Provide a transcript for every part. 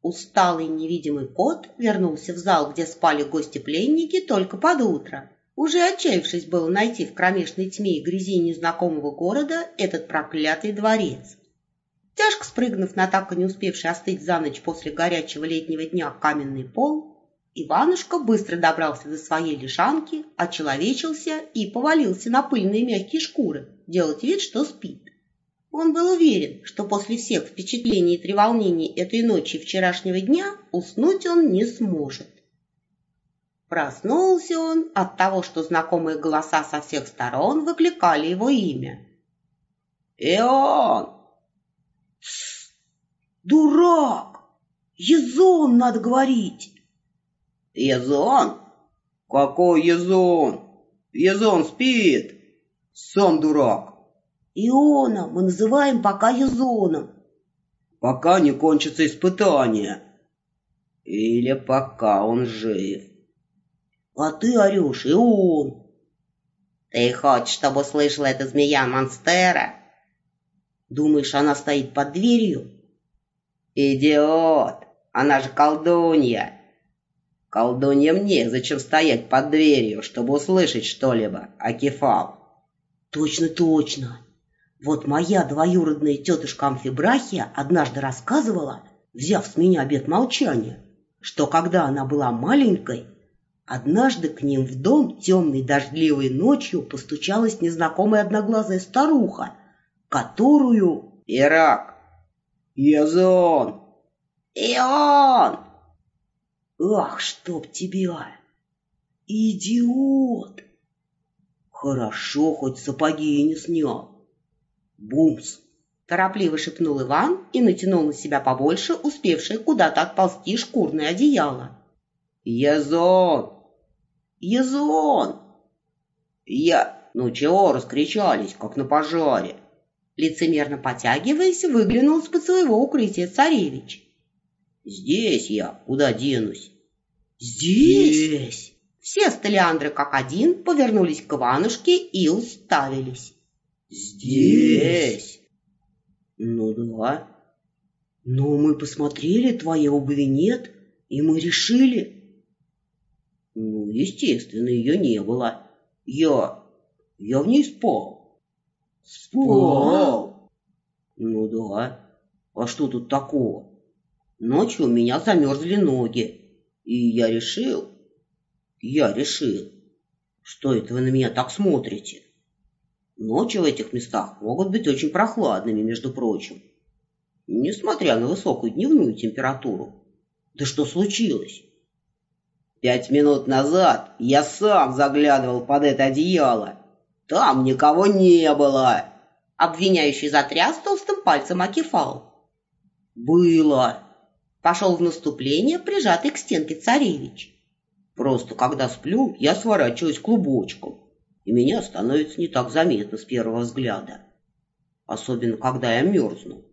Усталый невидимый кот вернулся в зал, где спали гости-пленники, только под утро, уже отчаявшись было найти в кромешной тьме и грязи незнакомого города этот проклятый дворец. Тяжко спрыгнув на так и не успевший остыть за ночь после горячего летнего дня каменный пол, Иванушка быстро добрался до своей лежанки, очеловечился и повалился на пыльные мягкие шкуры, делать вид, что спит. Он был уверен, что после всех впечатлений и треволнений этой ночи и вчерашнего дня уснуть он не сможет. Проснулся он от того, что знакомые голоса со всех сторон выкликали его имя. «Ион!» «Дурак! Язон надо говорить!» «Язон? Какой Язон? Язон спит! Сам дурак!» «Иона мы называем пока Язоном. Пока не кончится испытание. Или пока он жив. А ты орешь, Ион!» «Ты хочешь, чтобы услышала эта змея Монстера?» «Думаешь, она стоит под дверью?» «Идиот! Она же колдунья! Колдуньям незачем стоять под дверью, чтобы услышать что-либо, Акефал!» «Точно, точно! Вот моя двоюродная тетушка Амфибрахия однажды рассказывала, взяв с меня обет молчания, что когда она была маленькой, однажды к ним в дом темной дождливой ночью постучалась незнакомая одноглазая старуха, которую... «Ирак! Язон! Ион!» «Ах, чтоб тебя! Идиот! Хорошо, хоть сапоги и не снял. Бумс!» Торопливо шепнул Иван и натянул на себя побольше успевшее куда-то отползти шкурное одеяло. «Язон! Язон! Ну чего раскричались, как на пожаре?» Лицемерно потягиваясь, выглянул из-под своего укрытия царевич. «Здесь я, куда денусь?» «Здесь?» Все столиандры как один повернулись к Иванушке и уставились. «Здесь?» «Ну да. Но мы посмотрели, твоей обуви нет, и мы решили...» «Ну, естественно, ее не было. Я в ней спал». «Спал?» «Ну да. А что тут такого? Ночью у меня замерзли ноги, и я решил, что это вы на меня так смотрите. Ночи в этих местах могут быть очень прохладными, между прочим, несмотря на высокую дневную температуру. Да что случилось? 5 минут назад я сам заглядывал под это одеяло. Там никого не было!» Обвиняющий затряс толстым пальцем Акефал. «Было!» Пошел в наступление, прижатый к стенке царевич. «Просто когда сплю, я сворачиваюсь клубочком, и меня становится не так заметно с первого взгляда. Особенно, когда я мерзну».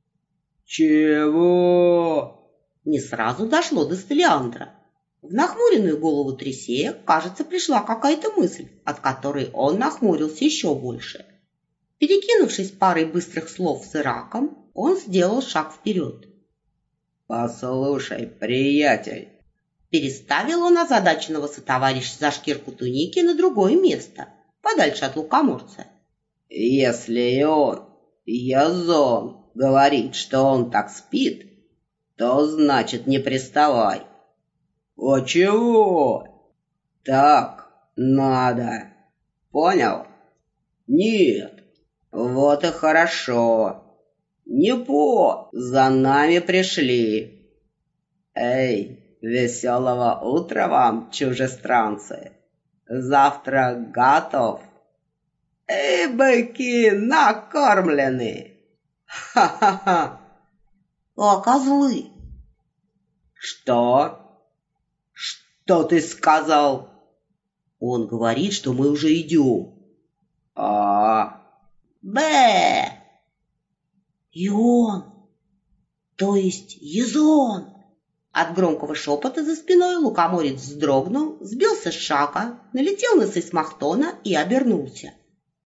«Чего?» Не сразу дошло до Стелиандра. В нахмуренную голову Трисея, кажется, пришла какая-то мысль, от которой он нахмурился еще больше. Перекинувшись парой быстрых слов с Ираком, он сделал шаг вперед. «Послушай, приятель!» Переставил он озадаченного сотоварища за шкирку туники на другое место, подальше от лукоморца. «Если он, Язон, говорит, что он так спит, то значит не приставай». «А чего?» «Так надо. Понял?» «Нет». «Вот и хорошо. За нами пришли. Эй, веселого утра вам, чужестранцы. Завтрак готов. Эй, быки накормлены. Ха-ха-ха!» «А козлы?» «Что? Что ты сказал?» «Он говорит, что мы уже идем». «Бэ!» «Ион, то есть Язон!» От громкого шепота за спиной лукоморец вздрогнул, сбился с шага, налетел на Сысмахтона и обернулся.